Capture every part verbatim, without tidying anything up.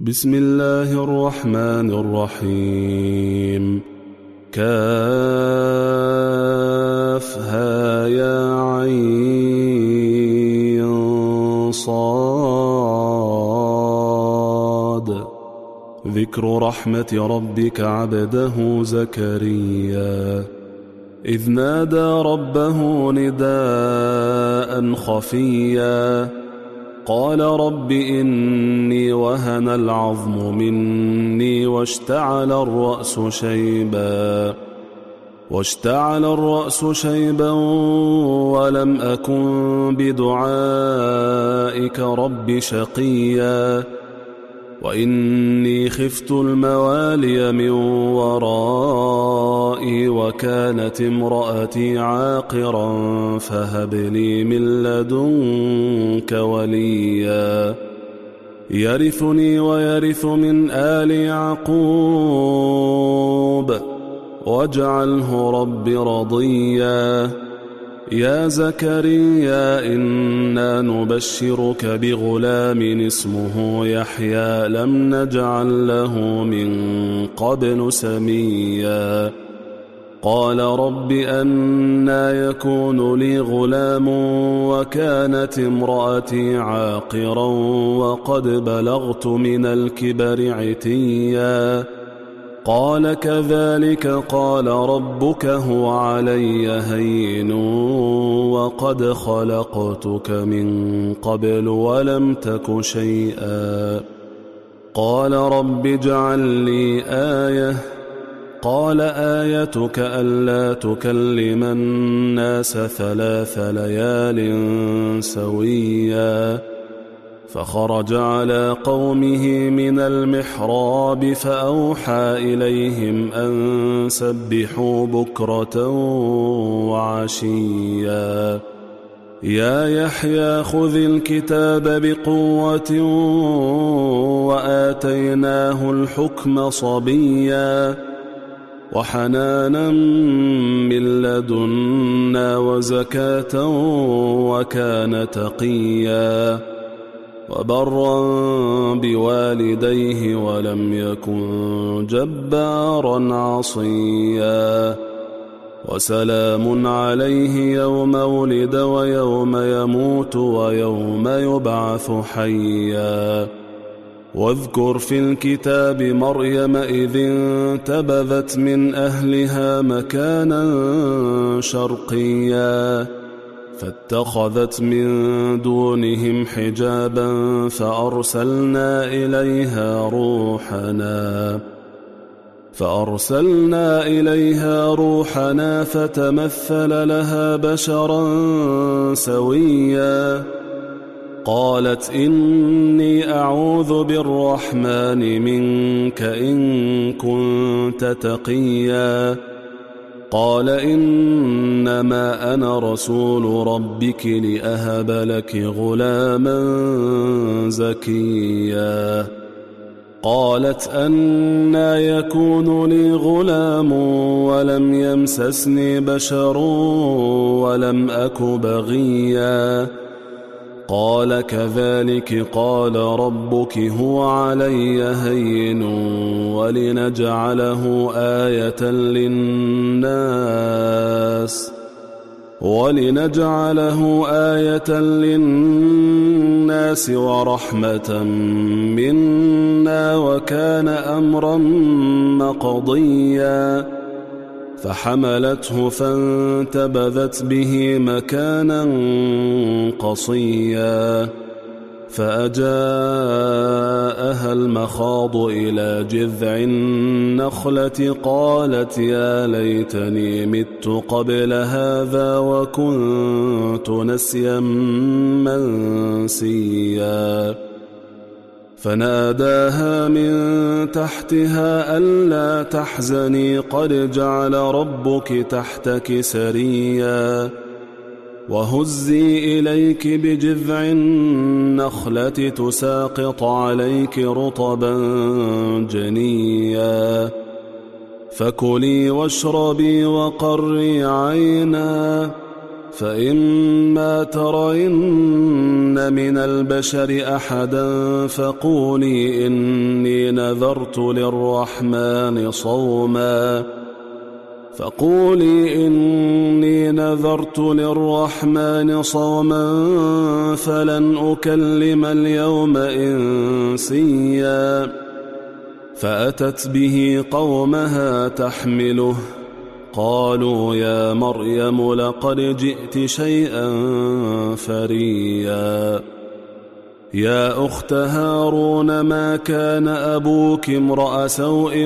بسم الله الرحمن الرحيم. كافها يا عين صاد. ذكر رحمة ربك عبده زكريا إذ نادى ربه نداء خفيا قال رب إني وهن العظم مني واشتعل الرأس شيبا واشتعل الرأس شيبا ولم أكن بدعائك رب شقيا وإني خفت الموالي من ورائي وكانت امرأتي عاقرا فهب لي من لدنك وليا يرثني ويرث من آل يعقوب واجعله رب رضيا. يا زكريا إنا نبشرك بغلام اسمه يحيى لم نجعل له من قبل سميا قال رب أنى يكون لي غلام وكانت امرأتي عاقرا وقد بلغت من الكبر عتيا قال كذلك قال ربك هو علي هين وقد خلقتك من قبل ولم تك شيئا قال رب اجعل لي آية قال آيتك ألا تكلم الناس ثلاث ليال سويا فخرج على قومه من المحراب فأوحى إليهم أن سبحوا بكرة وعشيا يا يحيى خذ الكتاب بقوة وآتيناه الحكم صبيا وحنانا من لدنا وزكاة وكان تقيا وبرا بوالديه ولم يكن جبارا عصيا وسلام عليه يوم ولد ويوم يموت ويوم يبعث حيا واذكر في الكتاب مريم إذ انتبذت من أهلها مكانا شرقيا فاتخذت من دونهم حجابا فأرسلنا إليها روحنا فأرسلنا إليها روحنا فتمثل لها بشرا سويا قالت إني أعوذ بالرحمن منك إن كنت تقيا قال إنما أنا رسول ربك لأهب لك غلاما زكيا قالت أنى يكون لي غلام ولم يمسسني بشر ولم أك بغيا قال كذلك قال ربك هو علي هين ولنجعله آية للناس ولنجعله آية للناس ورحمة منا وكان أمرا مقضيا فحملته فانتبذت به مكانا قصيا فأجاءها المخاض إلى جذع النخلة قالت يا ليتني مت قبل هذا وكنت نسيا منسيا فناداها من تحتها ألا تحزني قد جعل ربك تحتك سريا وهزي إليك بجذع النخلة تساقط عليك رطبا جنيا فكلي واشربي وقري عينا فإما ترين من البشر أحدا فقولي إني نذرت للرحمن صوما فقولي إني نذرت للرحمن صوما فلن أكلم اليوم إنسيا فأتت به قومها تحمله قالوا يا مريم لقد جئت شيئا فريا يا أخت هارون ما كان أبوك امرأ سوء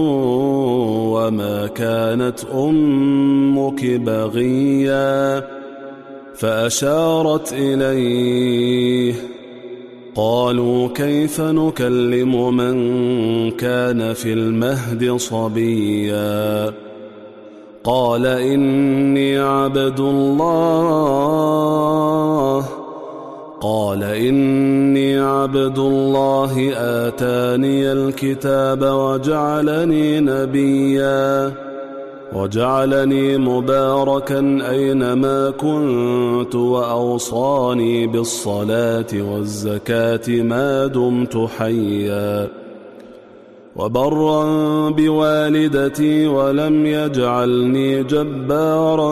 وما كانت أمك بغيا فأشارت إليه قالوا كيف نكلم من كان في المهد صبيا قال إني عبد الله قال إني عبد الله آتاني الكتاب وجعلني نبيا وجعلني مباركا أينما كنت وأوصاني بالصلاة والزكاة ما دمت حيا وبرا بوالدتي ولم يجعلني جبارا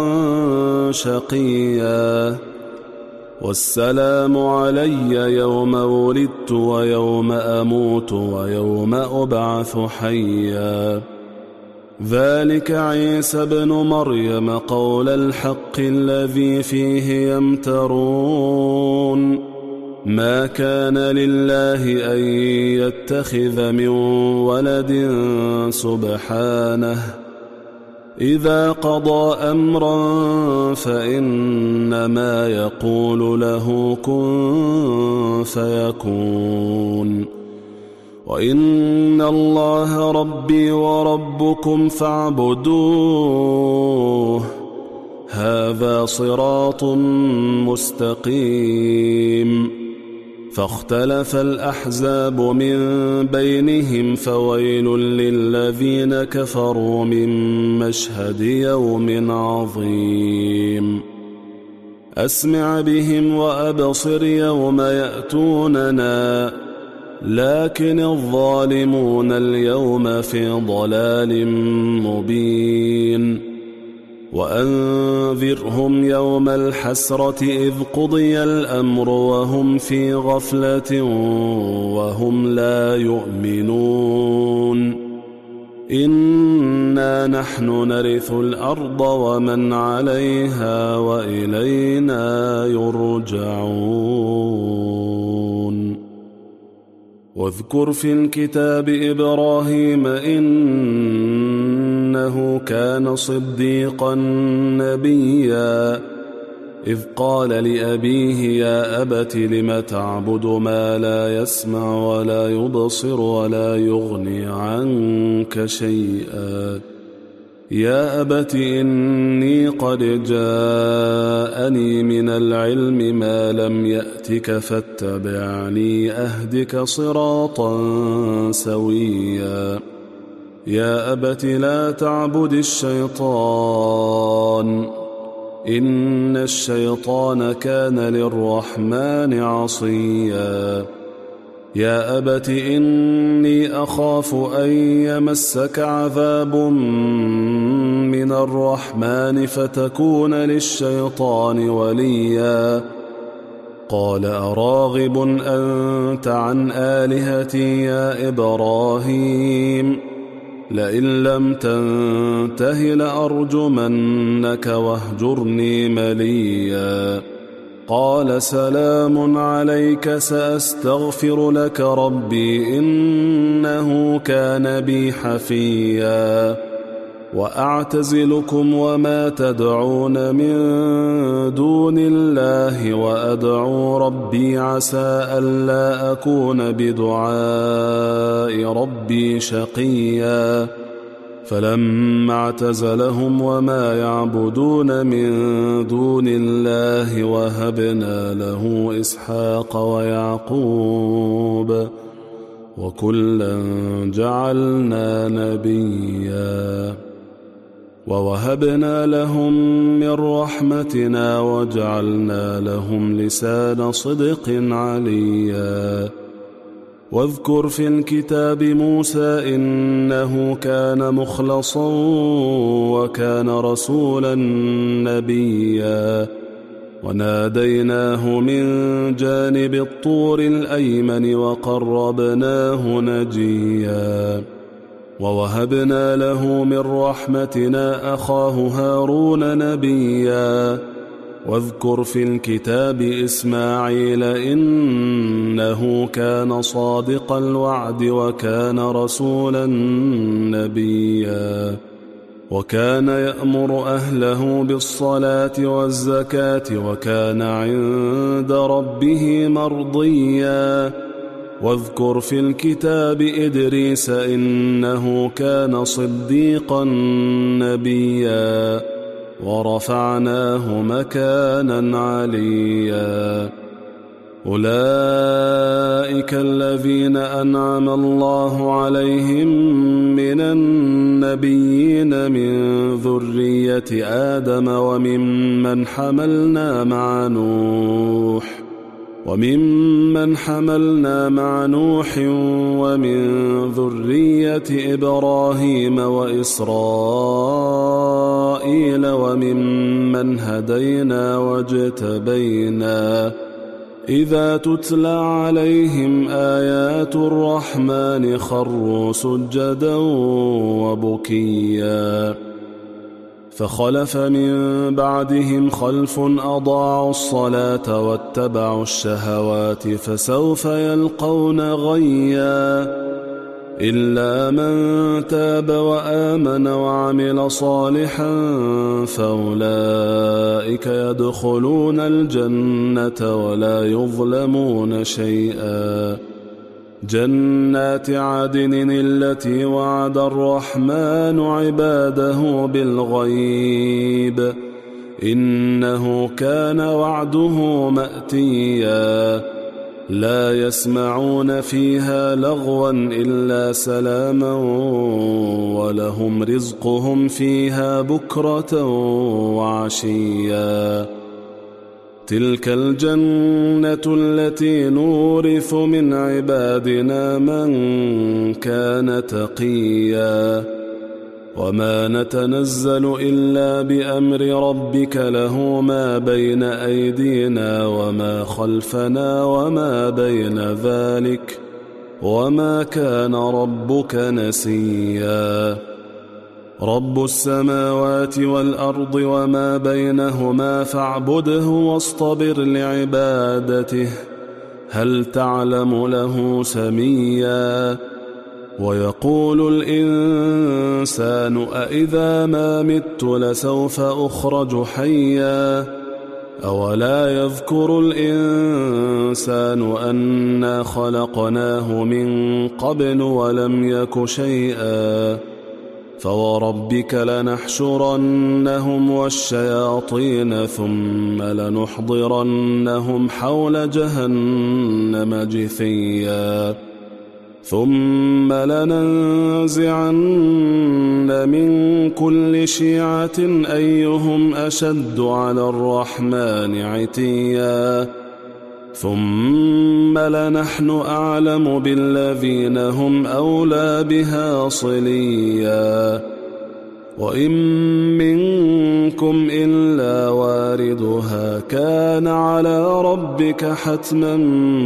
شقيا والسلام علي يوم ولدت ويوم أموت ويوم أبعث حيا ذلك عيسى ابن مريم قول الحق الذي فيه يمترون ما كان لله أن يتخذ من ولد سبحانه إذا قضى أمرا فإنما يقول له كن فيكون وإن الله ربي وربكم فاعبدوه هذا صراط مستقيم فاختلف الأحزاب من بينهم فويل للذين كفروا من مشهد يوم عظيم أسمع بهم وأبصر يوم يأتوننا لكن الظالمون اليوم في ضلال مبين وأنذرهم يوم الحسرة إذ قضي الأمر وهم في غفلة وهم لا يؤمنون إنا نحن نرث الأرض ومن عليها وإلينا يرجعون واذكر في الكتاب إبراهيم إنه كان صديقا نبيا إذ قال لأبيه يا أبت لم تعبد ما لا يسمع ولا يبصر ولا يغني عنك شيئا يا أبت إني قد جاءني من العلم ما لم يأتك فاتبعني أهدك صراطا سويا يا أبت لا تعبد الشيطان إن الشيطان كان للرحمن عصيا يا أبت إني أخاف أن يمسك عذاب من الرحمن فتكون للشيطان وليا قال أراغب أنت عن آلهتي يا إبراهيم لئن لم تنته لأرجمنك واهجرني مليا قال سلام عليك سأستغفر لك ربي إنه كان بي حفيا وأعتزلكم وما تدعون من دون الله وأدعو ربي عسى ألا أكون بدعاء ربي شقيا فلما اعتزلهم وما يعبدون من دون الله وهبنا له إسحاق ويعقوب وكلا جعلنا نبيا ووهبنا لهم من رحمتنا وجعلنا لهم لسان صدق عليا واذكر في الكتاب موسى إنه كان مخلصا وكان رسولا نبيا وناديناه من جانب الطور الأيمن وقربناه نجيا ووهبنا له من رحمتنا أخاه هارون نبيا واذكر في الكتاب إسماعيل إنه كان صادق الوعد وكان رسولا نبيا وكان يأمر أهله بالصلاة والزكاة وكان عند ربه مرضيا واذكر في الكتاب إدريس إنه كان صديقا نبيا ورفعناه مكانا عليا أولئك الذين أنعم الله عليهم من النبيين من ذرية آدم وممن حملنا مع نوح وممن حملنا مع نوح ومن ذرية إبراهيم وإسرائيل وممن هدينا واجتبينا إذا تتلى عليهم آيات الرحمن خروا سجدا وبكيا فخلف من بعدهم خلف أضاعوا الصلاة واتبعوا الشهوات فسوف يلقون غيا إلا من تاب وآمن وعمل صالحا فأولئك يدخلون الجنة ولا يظلمون شيئا جنات عدن التي وعد الرحمن عباده بالغيب إنه كان وعده مأتيا لا يسمعون فيها لغوا إلا سلاما ولهم رزقهم فيها بكرة وعشيا تلك الجنة التي نورث من عبادنا من كان تقيا وما نتنزل إلا بأمر ربك له ما بين أيدينا وما خلفنا وما بين ذلك وما كان ربك نسيا رب السماوات والأرض وما بينهما فاعبده واصطبر لعبادته هل تعلم له سميا ويقول الإنسان أإذا ما مت لسوف أخرج حيا أولا يذكر الإنسان أنا خلقناه من قبل ولم يك شيئا فوربك لنحشرنهم والشياطين ثم لنحضرنهم حول جهنم جثيا ثم لننزعن من كل شيعة أيهم أشد على الرحمن عتيا ثم لنحن أعلم بالذين هم أولى بها صليا وإن منكم إلا واردها كان على ربك حتما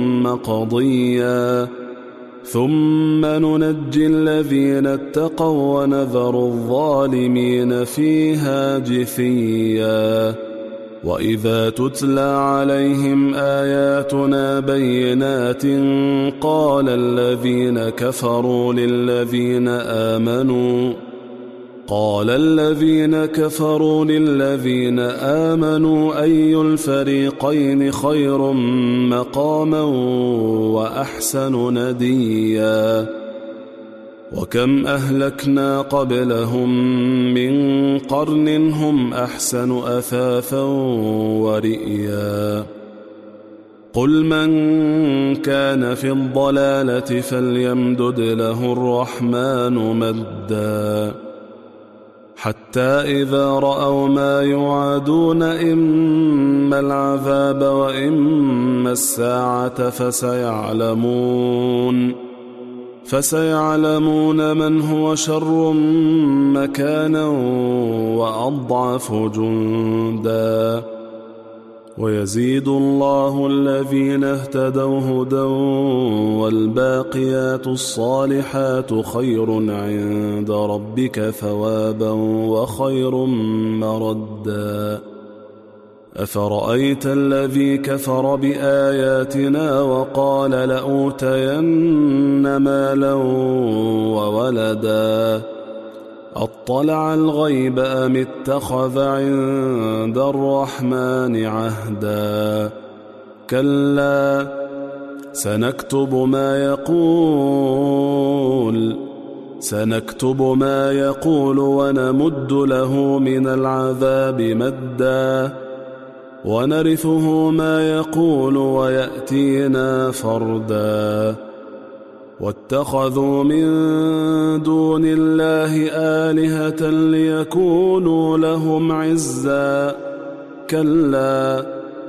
مقضيا ثم ننجي الذين اتقوا ونذر الظالمين فيها جثيا وإذا تتلى عليهم آياتنا بينات قال الذين كفروا للذين آمنوا قال الذين كفروا للذين آمنوا أي الفريقين خير مقاما وأحسن نديا وكم أهلكنا قبلهم من قرن هم أحسن أثاثا ورئيا قل من كان في الضلالة فليمدد له الرحمن مدا حتى إذا رأوا ما يوعدون إما العذاب وإما الساعة فسيعلمون فسيعلمون من هو شر مكانا وأضعف جندا. ويزيد الله الذين اهتدوا هدى والباقيات الصالحات خير عند ربك ثوابا وخير مردا. أفرأيت الذي كفر بآياتنا وقال لأوتين مالا وولدا أطلع الغيب أم اتخذ عند الرحمن عهدا. كلا سنكتب ما يقول سنكتب ما يقول ونمد له من العذاب مدا ونرثه ما يقول ويأتينا فردا. واتخذوا من دون الله آلهة ليكونوا لهم عزا. كلا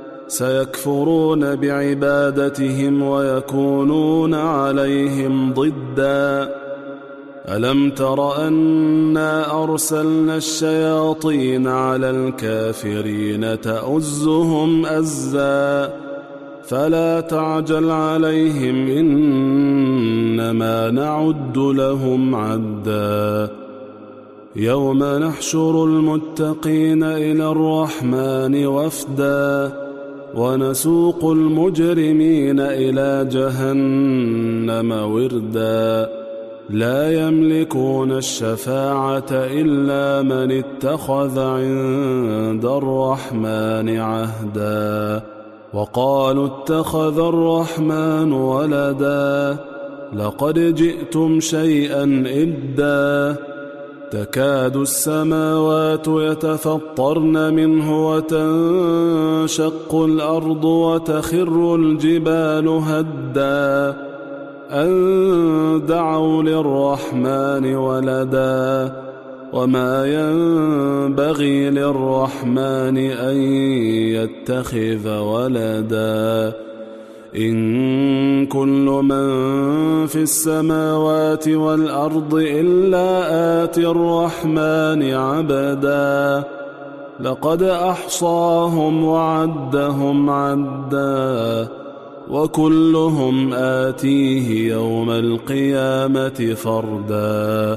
سيكفرون بعبادتهم ويكونون عليهم ضدا. ألم تر أنا أرسلنا الشياطين على الكافرين تؤزهم أزا فلا تعجل عليهم إنما نعد لهم عدا. يوم نحشر المتقين إلى الرحمن وفدا ونسوق المجرمين إلى جهنم وردا. لا يملكون الشفاعة إلا من اتخذ عند الرحمن عهدا. وقالوا اتخذ الرحمن ولدا لقد جئتم شيئا إدا. تكاد السماوات يتفطرن منه وتنشق الأرض وتخر الجبال هدا أن دعوا للرحمن ولدا وما ينبغي للرحمن أن يتخذ ولدا. إن كل من في السماوات والأرض إلا آتي الرحمن عبدا. لقد أحصاهم وعدهم عدا وكلهم آتيه يوم القيامة فردا.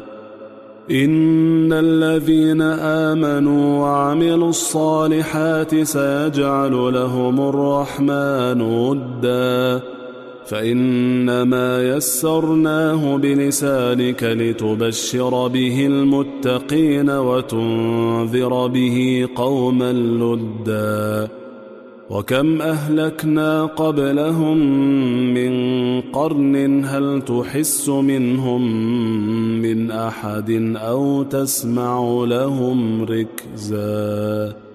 إن الذين آمنوا وعملوا الصالحات سيجعل لهم الرحمن ودا فإنما يسرناه بلسانك لتبشر به المتقين وتنذر به قوما لدا. وكم أهلكنا قبلهم من قرن هل تحس منهم من أحد أو تسمع لهم ركزا.